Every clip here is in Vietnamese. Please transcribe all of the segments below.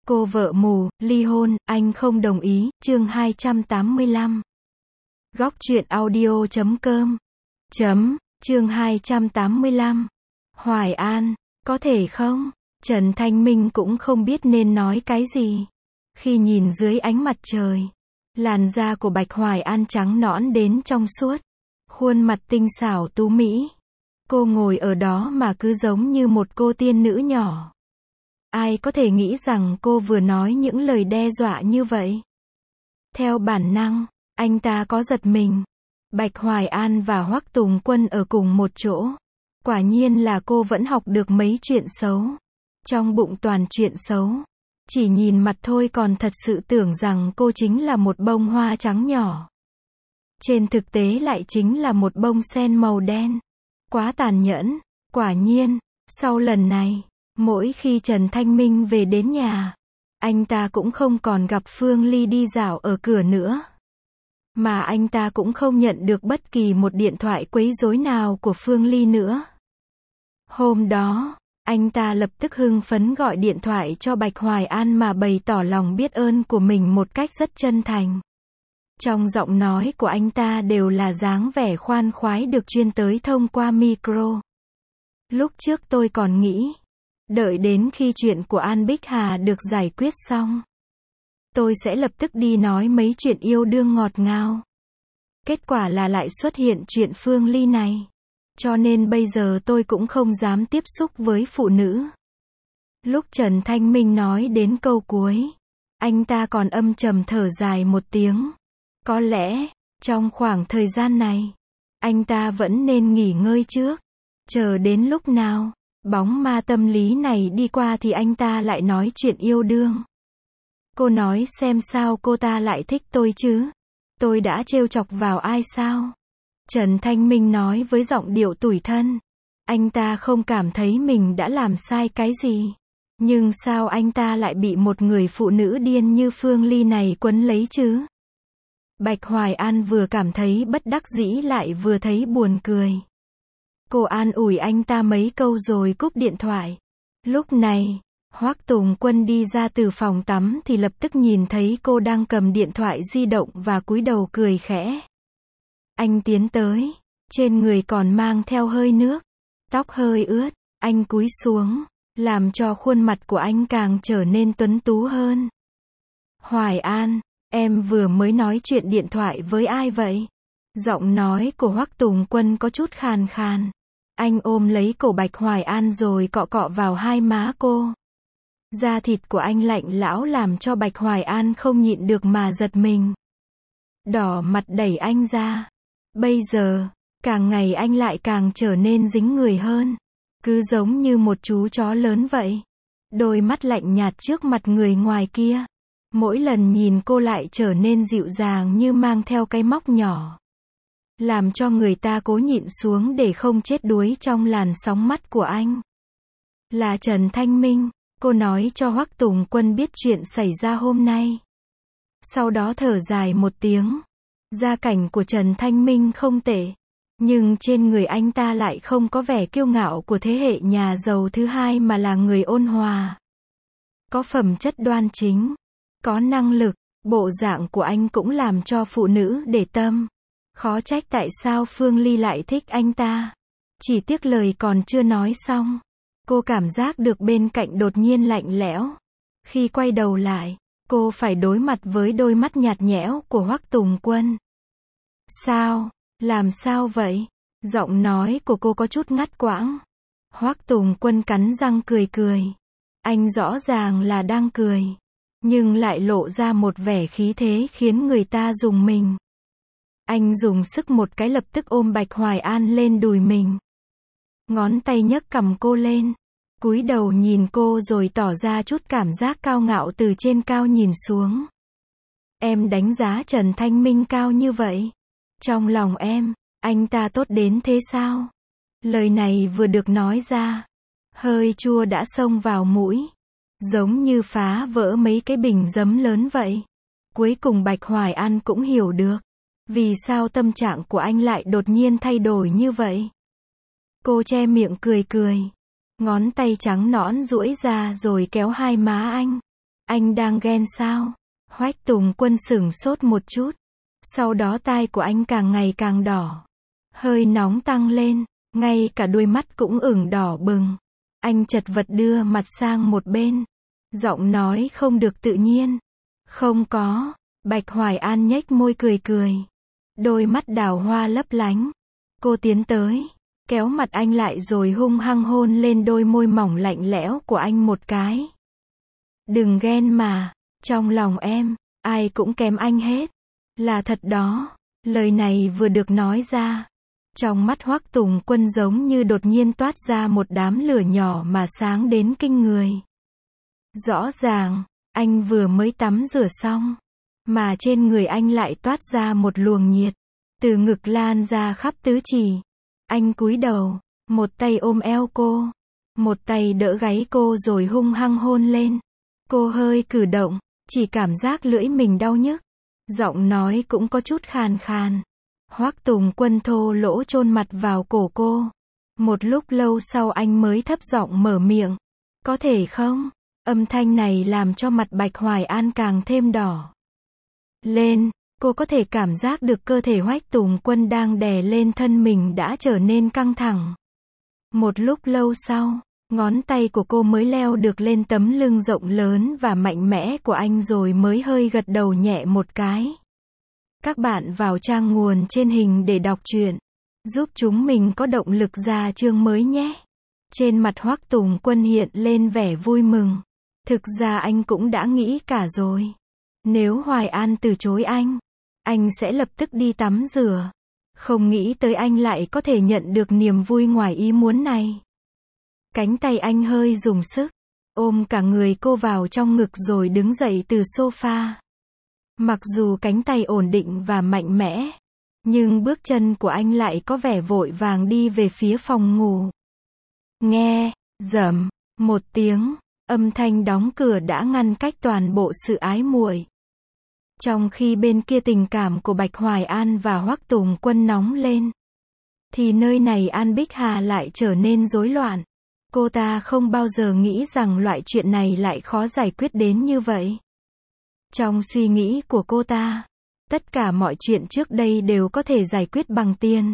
Cô vợ mù, ly hôn, anh không đồng ý, chương 285. Góc truyện audio.com. Chương 285. Hoài An, có thể không? Trần Thanh Minh cũng không biết nên nói cái gì. Khi nhìn dưới ánh mặt trời, làn da của Bạch Hoài An trắng nõn đến trong suốt, khuôn mặt tinh xảo tú mỹ. Cô ngồi ở đó mà cứ giống như một cô tiên nữ nhỏ. Ai có thể nghĩ rằng cô vừa nói những lời đe dọa như vậy? Theo bản năng, anh ta có giật mình. Bạch Hoài An và Hoắc Tùng Quân ở cùng một chỗ. Quả nhiên là cô vẫn học được mấy chuyện xấu. Trong bụng toàn chuyện xấu. Chỉ nhìn mặt thôi còn thật sự tưởng rằng cô chính là một bông hoa trắng nhỏ. Trên thực tế lại chính là một bông sen màu đen. Quá tàn nhẫn. Quả nhiên, sau lần này, mỗi khi Trần Thanh Minh về đến nhà, anh ta cũng không còn gặp Phương Ly đi dạo ở cửa nữa. Mà anh ta cũng không nhận được bất kỳ một điện thoại quấy rối nào của Phương Ly nữa. Hôm đó, anh ta lập tức hưng phấn gọi điện thoại cho Bạch Hoài An mà bày tỏ lòng biết ơn của mình một cách rất chân thành. Trong giọng nói của anh ta đều là dáng vẻ khoan khoái được truyền tới thông qua micro. Lúc trước tôi còn nghĩ, đợi đến khi chuyện của An Bích Hà được giải quyết xong, tôi sẽ lập tức đi nói mấy chuyện yêu đương ngọt ngào. Kết quả là lại xuất hiện chuyện Phương Ly này. Cho nên bây giờ tôi cũng không dám tiếp xúc với phụ nữ. Lúc Trần Thanh Minh nói đến câu cuối, anh ta còn âm trầm thở dài một tiếng. Có lẽ, trong khoảng thời gian này, anh ta vẫn nên nghỉ ngơi trước. Chờ đến lúc nào, bóng ma tâm lý này đi qua thì anh ta lại nói chuyện yêu đương. Cô nói xem sao cô ta lại thích tôi chứ? Tôi đã trêu chọc vào ai sao? Trần Thanh Minh nói với giọng điệu tủi thân. Anh ta không cảm thấy mình đã làm sai cái gì. Nhưng sao anh ta lại bị một người phụ nữ điên như Phương Ly này quấn lấy chứ? Bạch Hoài An vừa cảm thấy bất đắc dĩ lại vừa thấy buồn cười. Cô an ủi anh ta mấy câu rồi cúp điện thoại. Lúc này, Hoắc Tùng Quân đi ra từ phòng tắm thì lập tức nhìn thấy cô đang cầm điện thoại di động và cúi đầu cười khẽ. Anh tiến tới, trên người còn mang theo hơi nước, tóc hơi ướt, anh cúi xuống, làm cho khuôn mặt của anh càng trở nên tuấn tú hơn. Hoài An, em vừa mới nói chuyện điện thoại với ai vậy? Giọng nói của Hoắc Tùng Quân có chút khàn khàn. Anh ôm lấy cổ Bạch Hoài An rồi cọ cọ vào hai má cô. Da thịt của anh lạnh lẽo làm cho Bạch Hoài An không nhịn được mà giật mình. Đỏ mặt đẩy anh ra. Bây giờ, càng ngày anh lại càng trở nên dính người hơn. Cứ giống như một chú chó lớn vậy. Đôi mắt lạnh nhạt trước mặt người ngoài kia. Mỗi lần nhìn cô lại trở nên dịu dàng như mang theo cái móc nhỏ. Làm cho người ta cố nhịn xuống để không chết đuối trong làn sóng mắt của anh. Là Trần Thanh Minh, cô nói cho Hoắc Tùng Quân biết chuyện xảy ra hôm nay. Sau đó thở dài một tiếng. Gia cảnh của Trần Thanh Minh không tệ. Nhưng trên người anh ta lại không có vẻ kiêu ngạo của thế hệ nhà giàu thứ hai mà là người ôn hòa. Có phẩm chất đoan chính. Có năng lực. Bộ dạng của anh cũng làm cho phụ nữ để tâm. Khó trách tại sao Phương Ly lại thích anh ta. Chỉ tiếc lời còn chưa nói xong. Cô cảm giác được bên cạnh đột nhiên lạnh lẽo. Khi quay đầu lại, cô phải đối mặt với đôi mắt nhạt nhẽo của Hoắc Tùng Quân. Sao? Làm sao vậy? Giọng nói của cô có chút ngắt quãng. Hoắc Tùng Quân cắn răng cười cười. Anh rõ ràng là đang cười. Nhưng lại lộ ra một vẻ khí thế khiến người ta rùng mình. Anh dùng sức một cái lập tức ôm Bạch Hoài An lên đùi mình. Ngón tay nhấc cằm cô lên. Cúi đầu nhìn cô rồi tỏ ra chút cảm giác cao ngạo từ trên cao nhìn xuống. Em đánh giá Trần Thanh Minh cao như vậy. Trong lòng em, anh ta tốt đến thế sao? Lời này vừa được nói ra. Hơi chua đã xông vào mũi. Giống như phá vỡ mấy cái bình giấm lớn vậy. Cuối cùng Bạch Hoài An cũng hiểu được. Vì sao tâm trạng của anh lại đột nhiên thay đổi như vậy? Cô che miệng cười cười. Ngón tay trắng nõn duỗi ra rồi kéo hai má anh. Anh đang ghen sao? Hoách Tùng Quân sửng sốt một chút. Sau đó tai của anh càng ngày càng đỏ. Hơi nóng tăng lên, ngay cả đôi mắt cũng ửng đỏ bừng. Anh chật vật đưa mặt sang một bên. Giọng nói không được tự nhiên. Không có. Bạch Hoài An nhếch môi cười cười. Đôi mắt đào hoa lấp lánh. Cô tiến tới, kéo mặt anh lại rồi hung hăng hôn lên đôi môi mỏng lạnh lẽo của anh một cái. Đừng ghen mà, trong lòng em, ai cũng kém anh hết. Là thật đó. Lời này vừa được nói ra. Trong mắt Hoắc Tùng Quân giống như đột nhiên toát ra một đám lửa nhỏ mà sáng đến kinh người. Rõ ràng, anh vừa mới tắm rửa xong, mà trên người anh lại toát ra một luồng nhiệt, từ ngực lan ra khắp tứ chỉ. Anh cúi đầu, một tay ôm eo cô, một tay đỡ gáy cô rồi hung hăng hôn lên. Cô hơi cử động, chỉ cảm giác lưỡi mình đau nhức. Giọng nói cũng có chút khàn khàn. Hoắc Tùng Quân thô lỗ chôn mặt vào cổ cô. Một lúc lâu sau anh mới thấp giọng mở miệng. Có thể không? Âm thanh này làm cho mặt Bạch Hoài An càng thêm đỏ lên. Cô có thể cảm giác được cơ thể Hoắc Tùng Quân đang đè lên thân mình đã trở nên căng thẳng. Một lúc lâu sau, ngón tay của cô mới leo được lên tấm lưng rộng lớn và mạnh mẽ của anh rồi mới hơi gật đầu nhẹ một cái. Các bạn vào trang nguồn trên hình để đọc truyện, giúp chúng mình có động lực ra chương mới nhé. Trên mặt Hoắc Tùng Quân hiện lên vẻ vui mừng. Thực ra anh cũng đã nghĩ cả rồi. Nếu Hoài An từ chối anh sẽ lập tức đi tắm rửa. Không nghĩ tới anh lại có thể nhận được niềm vui ngoài ý muốn này. Cánh tay anh hơi dùng sức, ôm cả người cô vào trong ngực rồi đứng dậy từ sofa. Mặc dù cánh tay ổn định và mạnh mẽ, nhưng bước chân của anh lại có vẻ vội vàng đi về phía phòng ngủ. Nghe, rầm, một tiếng, âm thanh đóng cửa đã ngăn cách toàn bộ sự ái muội. Trong khi bên kia tình cảm của Bạch Hoài An và Hoắc Tùng Quân nóng lên, thì nơi này An Bích Hà lại trở nên rối loạn. Cô ta không bao giờ nghĩ rằng loại chuyện này lại khó giải quyết đến như vậy. Trong suy nghĩ của cô ta, tất cả mọi chuyện trước đây đều có thể giải quyết bằng tiền.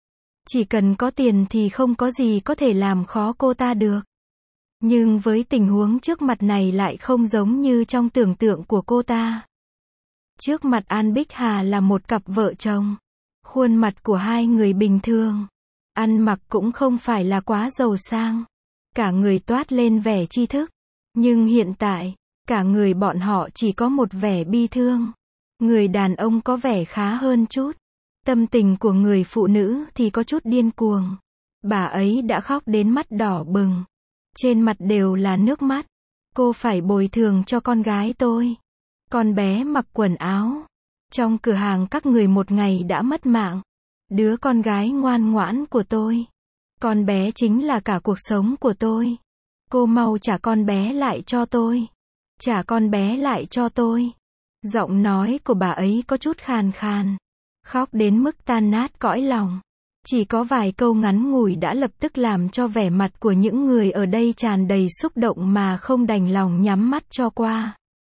Chỉ cần có tiền thì không có gì có thể làm khó cô ta được. Nhưng với tình huống trước mặt này lại không giống như trong tưởng tượng của cô ta. Trước mặt An Bích Hà là một cặp vợ chồng. Khuôn mặt của hai người bình thường. Ăn mặc cũng không phải là quá giàu sang. Cả người toát lên vẻ tri thức. Nhưng hiện tại, cả người bọn họ chỉ có một vẻ bi thương. Người đàn ông có vẻ khá hơn chút. Tâm tình của người phụ nữ thì có chút điên cuồng. Bà ấy đã khóc đến mắt đỏ bừng. Trên mặt đều là nước mắt. Cô phải bồi thường cho con gái tôi. Con bé mặc quần áo. Trong cửa hàng các người một ngày đã mất mạng. Đứa con gái ngoan ngoãn của tôi. Con bé chính là cả cuộc sống của tôi. Cô mau trả con bé lại cho tôi. Trả con bé lại cho tôi. Giọng nói của bà ấy có chút khàn khàn. Khóc đến mức tan nát cõi lòng. Chỉ có vài câu ngắn ngủi đã lập tức làm cho vẻ mặt của những người ở đây tràn đầy xúc động mà không đành lòng nhắm mắt cho qua.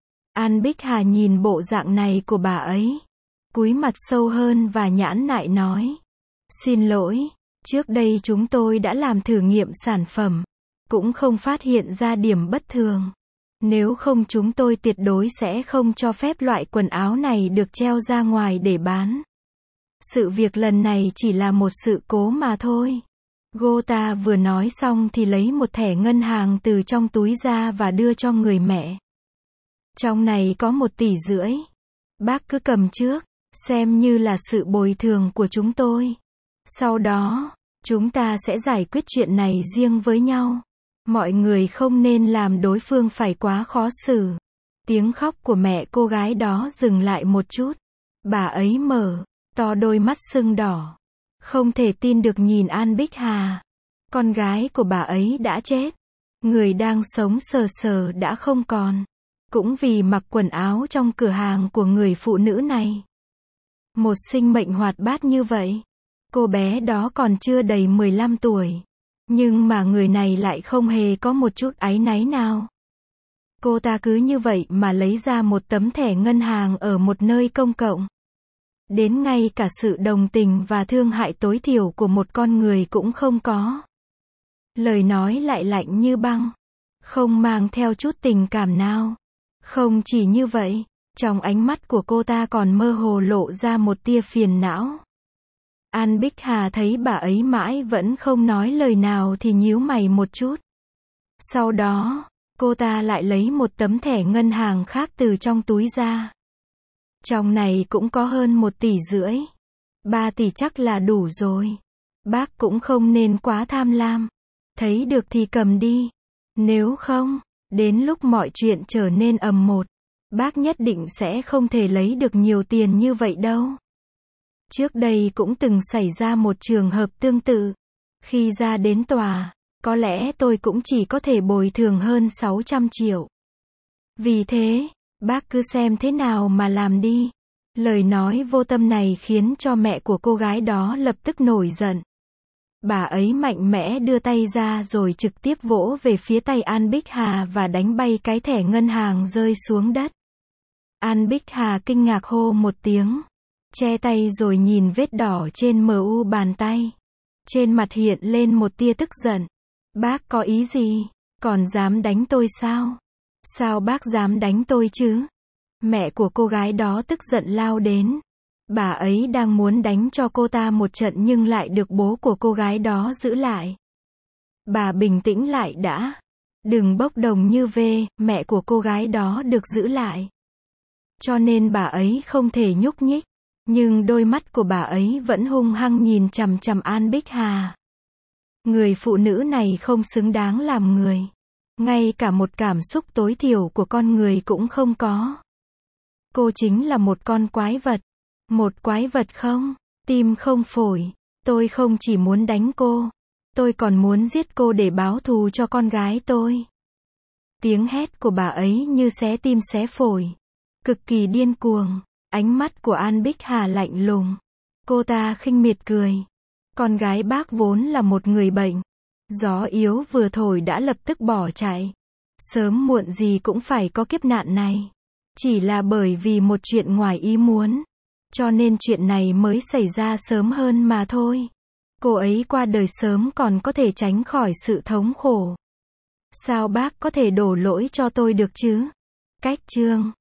An Bích Hà nhìn bộ dạng này của bà ấy, cúi mặt sâu hơn và nhãn nại nói. Xin lỗi, trước đây chúng tôi đã làm thử nghiệm sản phẩm, cũng không phát hiện ra điểm bất thường. Nếu không chúng tôi tuyệt đối sẽ không cho phép loại quần áo này được treo ra ngoài để bán. Sự việc lần này chỉ là một sự cố mà thôi. Cô ta vừa nói xong thì lấy một thẻ ngân hàng từ trong túi ra và đưa cho người mẹ. Trong này có 1,5 tỷ. Bác cứ cầm trước, xem như là sự bồi thường của chúng tôi. Sau đó, chúng ta sẽ giải quyết chuyện này riêng với nhau. Mọi người không nên làm đối phương phải quá khó xử. Tiếng khóc của mẹ cô gái đó dừng lại một chút. Bà ấy mở to đôi mắt sưng đỏ. Không thể tin được nhìn An Bích Hà. Con gái của bà ấy đã chết. Người đang sống sờ sờ đã không còn. Cũng vì mặc quần áo trong cửa hàng của người phụ nữ này. Một sinh mệnh hoạt bát như vậy. Cô bé đó còn chưa đầy 15 tuổi. Nhưng mà người này lại không hề có một chút áy náy nào. Cô ta cứ như vậy mà lấy ra một tấm thẻ ngân hàng ở một nơi công cộng. Đến ngay cả sự đồng tình và thương hại tối thiểu của một con người cũng không có. Lời nói lại lạnh như băng, không mang theo chút tình cảm nào. Không chỉ như vậy, trong ánh mắt của cô ta còn mơ hồ lộ ra một tia phiền não. An Bích Hà thấy bà ấy mãi vẫn không nói lời nào thì nhíu mày một chút. Sau đó, cô ta lại lấy một tấm thẻ ngân hàng khác từ trong túi ra. Trong này cũng có hơn 1,5 tỷ. 3 tỷ chắc là đủ rồi. Bác cũng không nên quá tham lam. Thấy được thì cầm đi. Nếu không, đến lúc mọi chuyện trở nên ầm một, bác nhất định sẽ không thể lấy được nhiều tiền như vậy đâu. Trước đây cũng từng xảy ra một trường hợp tương tự. Khi ra đến tòa, có lẽ tôi cũng chỉ có thể bồi thường hơn 600 triệu. Vì thế, bác cứ xem thế nào mà làm đi. Lời nói vô tâm này khiến cho mẹ của cô gái đó lập tức nổi giận. Bà ấy mạnh mẽ đưa tay ra rồi trực tiếp vỗ về phía tay An Bích Hà và đánh bay cái thẻ ngân hàng rơi xuống đất. An Bích Hà kinh ngạc hô một tiếng, che tay rồi nhìn vết đỏ trên mu bàn tay. Trên mặt hiện lên một tia tức giận. Bác có ý gì? Còn dám đánh tôi sao? Sao bác dám đánh tôi chứ? Mẹ của cô gái đó tức giận lao đến. Bà ấy đang muốn đánh cho cô ta một trận nhưng lại được bố của cô gái đó giữ lại. Bà bình tĩnh lại đã. Đừng bốc đồng như vê, mẹ của cô gái đó được giữ lại. Cho nên bà ấy không thể nhúc nhích. Nhưng đôi mắt của bà ấy vẫn hung hăng nhìn chằm chằm An Bích Hà. Người phụ nữ này không xứng đáng làm người. Ngay cả một cảm xúc tối thiểu của con người cũng không có. Cô chính là một con quái vật. Một quái vật không, tim không phổi. Tôi không chỉ muốn đánh cô, tôi còn muốn giết cô để báo thù cho con gái tôi. Tiếng hét của bà ấy như xé tim xé phổi. Cực kỳ điên cuồng. Ánh mắt của An Bích Hà lạnh lùng. Cô ta khinh miệt cười. Con gái bác vốn là một người bệnh. Gió yếu vừa thổi đã lập tức bỏ chạy. Sớm muộn gì cũng phải có kiếp nạn này. Chỉ là bởi vì một chuyện ngoài ý muốn. Cho nên chuyện này mới xảy ra sớm hơn mà thôi. Cô ấy qua đời sớm còn có thể tránh khỏi sự thống khổ. Sao bác có thể đổ lỗi cho tôi được chứ? Cách chương